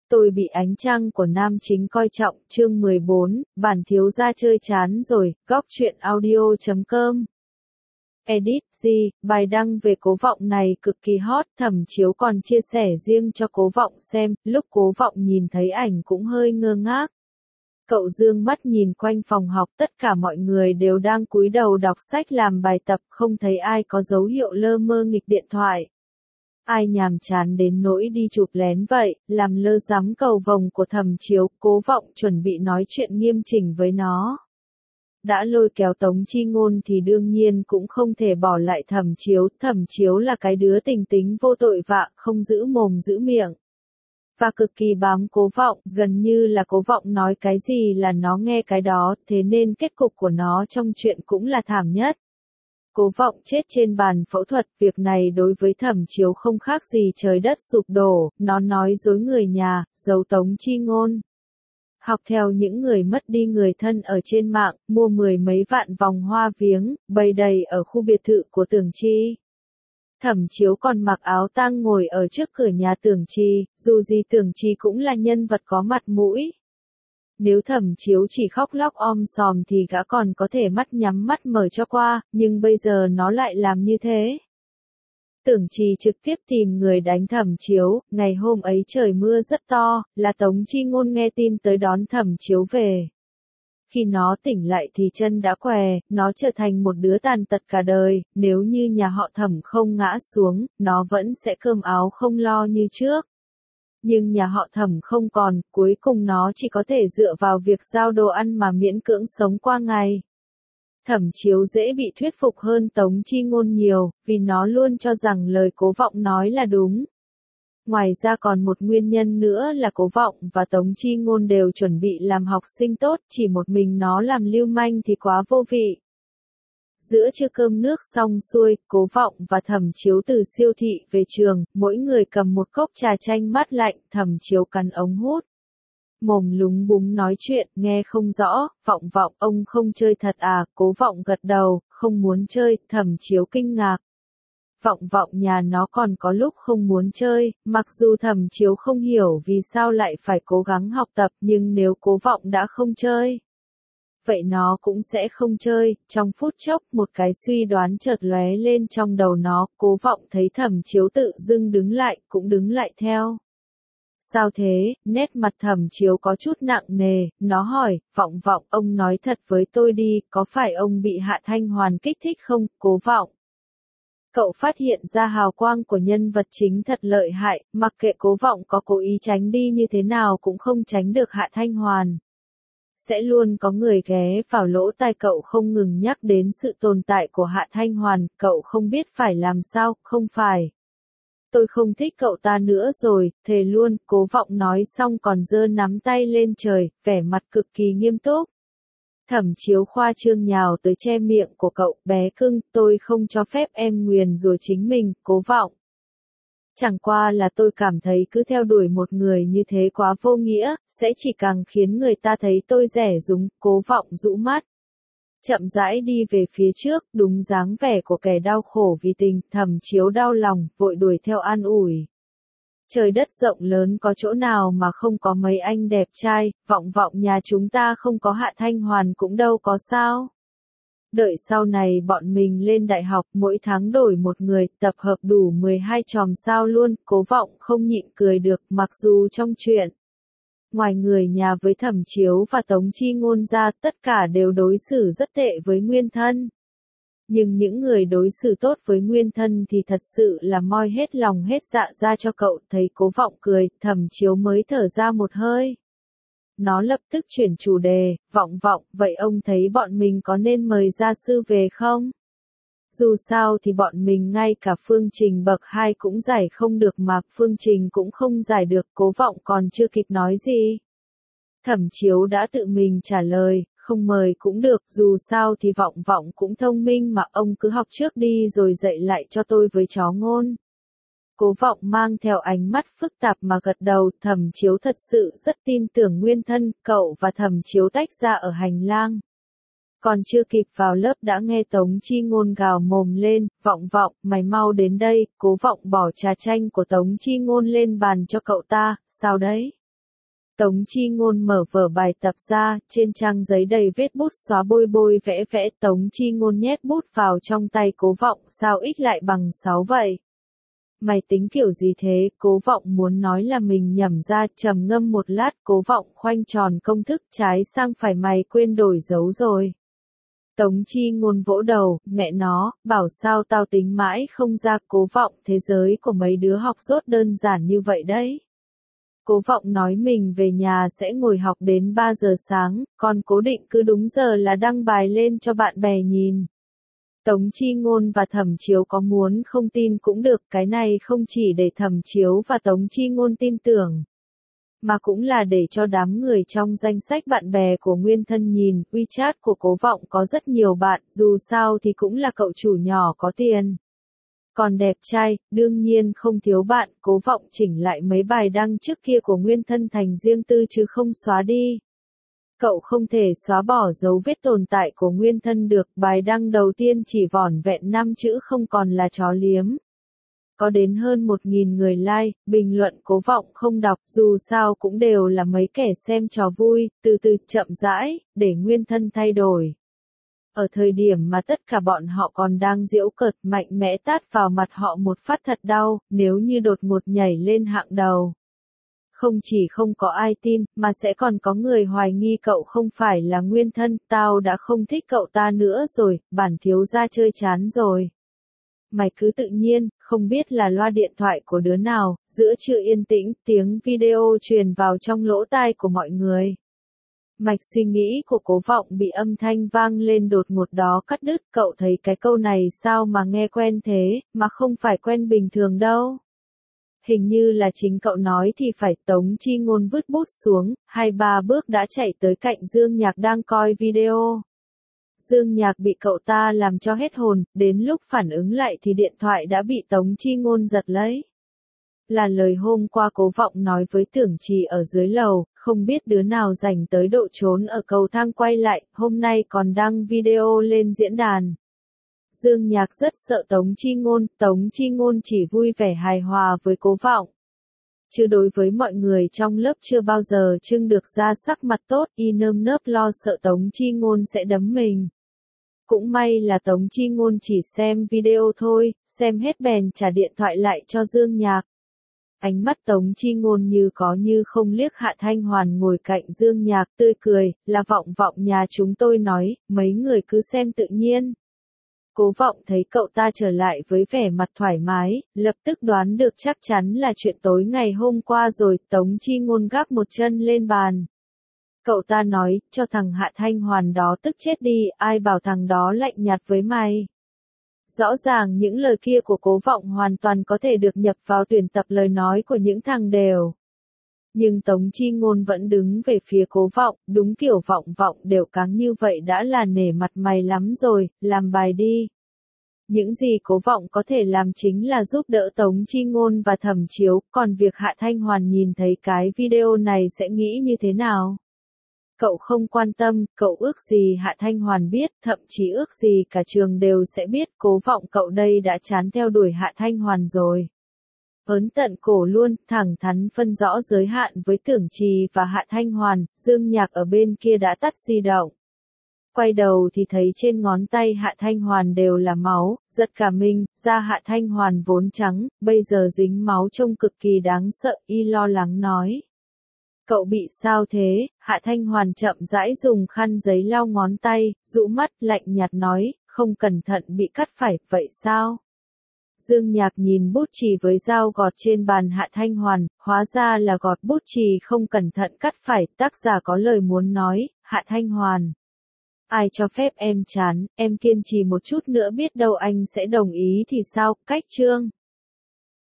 Tôi bị ánh trăng của nam chính coi trọng, chương 14, bản thiếu gia chơi chán rồi, góc truyện audio.com. Edit, bài đăng về Cố Vọng này cực kỳ hot, Thẩm Chiếu còn chia sẻ riêng cho Cố Vọng xem, lúc Cố Vọng nhìn thấy ảnh cũng hơi ngơ ngác. Cậu dương mắt nhìn quanh phòng học, tất cả mọi người đều đang cúi đầu đọc sách làm bài tập, không thấy ai có dấu hiệu lơ mơ nghịch điện thoại. Ai nhàm chán đến nỗi đi chụp lén vậy, làm lơ dám cầu vồng của Thẩm Chiếu. Cố Vọng chuẩn bị nói chuyện nghiêm chỉnh với nó. Đã lôi kéo Tống Chi Ngôn thì đương nhiên cũng không thể bỏ lại Thẩm Chiếu. Thẩm Chiếu là cái đứa tình tính vô tội vạ, không giữ mồm giữ miệng. Và cực kỳ bám Cố Vọng, gần như là Cố Vọng nói cái gì là nó nghe cái đó, thế nên kết cục của nó trong chuyện cũng là thảm nhất. Cố Vọng chết trên bàn phẫu thuật, việc này đối với Thẩm Chiếu không khác gì trời đất sụp đổ, nó nói dối người nhà, giấu Tống Chi Ngôn. Học theo những người mất đi người thân ở trên mạng, mua 10 mấy vạn vòng hoa viếng, bày đầy ở khu biệt thự của Tưởng Chi. Thẩm Chiếu còn mặc áo tang ngồi ở trước cửa nhà Tưởng Chi, dù gì Tưởng Chi cũng là nhân vật có mặt mũi. Nếu Thẩm Chiếu chỉ khóc lóc om sòm thì gã còn có thể mắt nhắm mắt mở cho qua, nhưng bây giờ nó lại làm như thế. Tưởng Chi trực tiếp tìm người đánh Thẩm Chiếu, ngày hôm ấy trời mưa rất to, là Tống Chi Ngôn nghe tin tới đón Thẩm Chiếu về. Khi nó tỉnh lại thì chân đã què, nó trở thành một đứa tàn tật cả đời, nếu như nhà họ Thẩm không ngã xuống, nó vẫn sẽ cơm áo không lo như trước. Nhưng nhà họ Thẩm không còn, cuối cùng nó chỉ có thể dựa vào việc giao đồ ăn mà miễn cưỡng sống qua ngày. Thẩm Chiếu dễ bị thuyết phục hơn Tống Chi Ngôn nhiều, vì nó luôn cho rằng lời Cố Vọng nói là đúng. Ngoài ra còn một nguyên nhân nữa là Cố Vọng và Tống Chi Ngôn đều chuẩn bị làm học sinh tốt, chỉ một mình nó làm lưu manh thì quá vô vị. Giữa trưa cơm nước xong xuôi, Cố Vọng và Thẩm Chiếu từ siêu thị về trường, mỗi người cầm một cốc trà chanh mát lạnh, Thẩm Chiếu cắn ống hút. Mồm lúng búng nói chuyện, nghe không rõ. Vọng, ông không chơi thật à? Cố Vọng gật đầu, không muốn chơi. Thẩm Chiếu kinh ngạc. Vọng nhà nó còn có lúc không muốn chơi, mặc dù Thẩm Chiếu không hiểu vì sao lại phải cố gắng học tập, nhưng nếu Cố Vọng đã không chơi, vậy nó cũng sẽ không chơi. Trong phút chốc, một cái suy đoán chợt lóe lên trong đầu nó. Cố Vọng thấy Thẩm Chiếu tự dưng đứng lại, cũng đứng lại theo. Sao thế? Nét mặt Thẩm Chiếu có chút nặng nề, nó hỏi, Vọng, ông nói thật với tôi đi, có phải ông bị Hạ Thanh Hoàn kích thích không? Cố Vọng. Cậu phát hiện ra hào quang của nhân vật chính thật lợi hại, mặc kệ Cố Vọng có cố ý tránh đi như thế nào cũng không tránh được Hạ Thanh Hoàn. Sẽ luôn có người ghé vào lỗ tai cậu không ngừng nhắc đến sự tồn tại của Hạ Thanh Hoàn, cậu không biết phải làm sao, không phải. Tôi không thích cậu ta nữa rồi, thề luôn. Cố Vọng nói xong còn giơ nắm tay lên trời, vẻ mặt cực kỳ nghiêm túc. Thẩm Chiếu khoa trương nhào tới che miệng của cậu, bé cưng, tôi không cho phép em nguyền rủa chính mình. Cố Vọng. Chẳng qua là tôi cảm thấy cứ theo đuổi một người như thế quá vô nghĩa, sẽ chỉ càng khiến người ta thấy tôi rẻ rúng. Cố Vọng rũ mắt. Chậm rãi đi về phía trước, đúng dáng vẻ của kẻ đau khổ vì tình. Thẩm Chiếu đau lòng, vội đuổi theo an ủi. Trời đất rộng lớn có chỗ nào mà không có mấy anh đẹp trai, Vọng nhà chúng ta không có Hạ Thanh Hoàn cũng đâu có sao. Đợi sau này bọn mình lên đại học, mỗi tháng đổi một người, tập hợp đủ 12 chòm sao luôn. Cố Vọng không nhịn cười được, mặc dù trong chuyện, ngoài người nhà với Thẩm Chiếu và Tống Chi Ngôn ra, tất cả đều đối xử rất tệ với nguyên thân. Nhưng những người đối xử tốt với nguyên thân thì thật sự là moi hết lòng hết dạ ra cho cậu. Thấy Cố Vọng cười, Thẩm Chiếu mới thở ra một hơi. Nó lập tức chuyển chủ đề, Vọng, vậy ông thấy bọn mình có nên mời gia sư về không? Dù sao thì bọn mình ngay cả phương trình bậc 2 cũng giải không được mà, phương trình cũng không giải được. Cố Vọng còn chưa kịp nói gì, Thẩm Chiếu đã tự mình trả lời, không mời cũng được, dù sao thì Vọng cũng thông minh mà, ông cứ học trước đi rồi dạy lại cho tôi với chó Ngôn. Cố Vọng mang theo ánh mắt phức tạp mà gật đầu. Thẩm Chiếu thật sự rất tin tưởng nguyên thân. Cậu và Thẩm Chiếu tách ra ở hành lang. Còn chưa kịp vào lớp đã nghe Tống Chi Ngôn gào mồm lên, Vọng, mày mau đến đây. Cố Vọng bỏ trà chanh của Tống Chi Ngôn lên bàn cho cậu ta, sao đấy? Tống Chi Ngôn mở vở bài tập ra, trên trang giấy đầy vết bút xóa bôi bôi vẽ vẽ. Tống Chi Ngôn nhét bút vào trong tay Cố Vọng, sao x lại bằng 6 vậy? Mày tính kiểu gì thế? Cố Vọng muốn nói là mình nhẩm ra, trầm ngâm một lát, Cố Vọng khoanh tròn công thức, trái sang phải, mày quên đổi dấu rồi. Tống Chi Ngôn vỗ đầu, mẹ nó, bảo sao tao tính mãi không ra. Cố Vọng, thế giới của mấy đứa học dốt đơn giản như vậy đấy. Cố Vọng nói mình về nhà sẽ ngồi học đến 3 giờ sáng, còn cố định cứ đúng giờ là đăng bài lên cho bạn bè nhìn. Tống Chi Ngôn và Thẩm Chiếu có muốn không tin cũng được, cái này không chỉ để Thẩm Chiếu và Tống Chi Ngôn tin tưởng, mà cũng là để cho đám người trong danh sách bạn bè của Nguyên Thân nhìn. WeChat của Cố Vọng có rất nhiều bạn, dù sao thì cũng là cậu chủ nhỏ có tiền. Còn đẹp trai, đương nhiên không thiếu bạn. Cố Vọng chỉnh lại mấy bài đăng trước kia của Nguyên Thân thành riêng tư chứ không xóa đi. Cậu không thể xóa bỏ dấu vết tồn tại của Nguyên Thân được. Bài đăng đầu tiên chỉ vỏn vẹn 5 chữ không còn là chó liếm. Có đến hơn 1.000 người like, bình luận Cố Vọng không đọc, dù sao cũng đều là mấy kẻ xem trò vui, từ từ chậm rãi, để Nguyên Thân thay đổi. Ở thời điểm mà tất cả bọn họ còn đang giễu cợt, mạnh mẽ tát vào mặt họ một phát thật đau, nếu như đột ngột nhảy lên hạng đầu. Không chỉ không có ai tin, mà sẽ còn có người hoài nghi cậu không phải là Nguyên Thân. Tao đã không thích cậu ta nữa rồi, bản thiếu gia chơi chán rồi. Mày cứ tự nhiên, không biết là loa điện thoại của đứa nào, giữa trưa yên tĩnh, tiếng video truyền vào trong lỗ tai của mọi người. Mạch suy nghĩ của Cố Vọng bị âm thanh vang lên đột ngột đó cắt đứt. Cậu thấy cái câu này sao mà nghe quen thế, mà không phải quen bình thường đâu. Hình như là chính cậu nói thì phải. Tống Chi Ngôn vứt bút xuống, 2-3 bước đã chạy tới cạnh Dương Nhạc đang coi video. Dương Nhạc bị cậu ta làm cho hết hồn, đến lúc phản ứng lại thì điện thoại đã bị Tống Chi Ngôn giật lấy. Là lời hôm qua Cố Vọng nói với Tưởng Trì ở dưới lầu, không biết đứa nào rảnh tới độ trốn ở cầu thang quay lại, hôm nay còn đăng video lên diễn đàn. Dương Nhạc rất sợ Tống Chi Ngôn chỉ vui vẻ hài hòa với Cố Vọng. Chứ đối với mọi người trong lớp chưa bao giờ trưng được ra sắc mặt tốt, y nơm nớp lo sợ Tống Chi Ngôn sẽ đấm mình. Cũng may là Tống Chi Ngôn chỉ xem video thôi, xem hết bèn trả điện thoại lại cho Dương Nhạc. Ánh mắt Tống Chi Ngôn như có như không liếc Hạ Thanh Hoàn ngồi cạnh Dương Nhạc tươi cười, là Vọng nhà chúng tôi nói, mấy người cứ xem tự nhiên. Cố Vọng thấy cậu ta trở lại với vẻ mặt thoải mái, lập tức đoán được chắc chắn là chuyện tối ngày hôm qua rồi. Tống Chi Ngôn gác một chân lên bàn. Cậu ta nói, cho thằng Hạ Thanh Hoàn đó tức chết đi, ai bảo thằng đó lạnh nhạt với mày. Rõ ràng những lời kia của Cố Vọng hoàn toàn có thể được nhập vào tuyển tập lời nói của những thằng đều. Nhưng Tống Chi Ngôn vẫn đứng về phía Cố Vọng, đúng kiểu Vọng đều cáng như vậy đã là nể mặt mày lắm rồi, làm bài đi. Những gì Cố Vọng có thể làm chính là giúp đỡ Tống Chi Ngôn và Thẩm Chiếu, còn việc Hạ Thanh Hoàn nhìn thấy cái video này sẽ nghĩ như thế nào? Cậu không quan tâm, cậu ước gì Hạ Thanh Hoàn biết, thậm chí ước gì cả trường đều sẽ biết. Cố Vọng cậu đây đã chán theo đuổi Hạ Thanh Hoàn rồi. Ớn tận cổ luôn, thẳng thắn phân rõ giới hạn với Tưởng Trì và Hạ Thanh Hoàn. Dương Nhạc ở bên kia đã tắt di động. Quay đầu thì thấy trên ngón tay Hạ Thanh Hoàn đều là máu, giật cả mình. Da Hạ Thanh Hoàn vốn trắng, bây giờ dính máu trông cực kỳ đáng sợ, y lo lắng nói. Cậu bị sao thế? Hạ Thanh Hoàn chậm rãi dùng khăn giấy lau ngón tay, rũ mắt, lạnh nhạt nói, không cẩn thận bị cắt phải, vậy sao? Dương Nhạc nhìn bút chì với dao gọt trên bàn Hạ Thanh Hoàn, hóa ra là gọt bút chì không cẩn thận cắt phải. Tác giả có lời muốn nói, Hạ Thanh Hoàn. Ai cho phép em chán, em kiên trì một chút nữa biết đâu anh sẽ đồng ý thì sao? Cách chương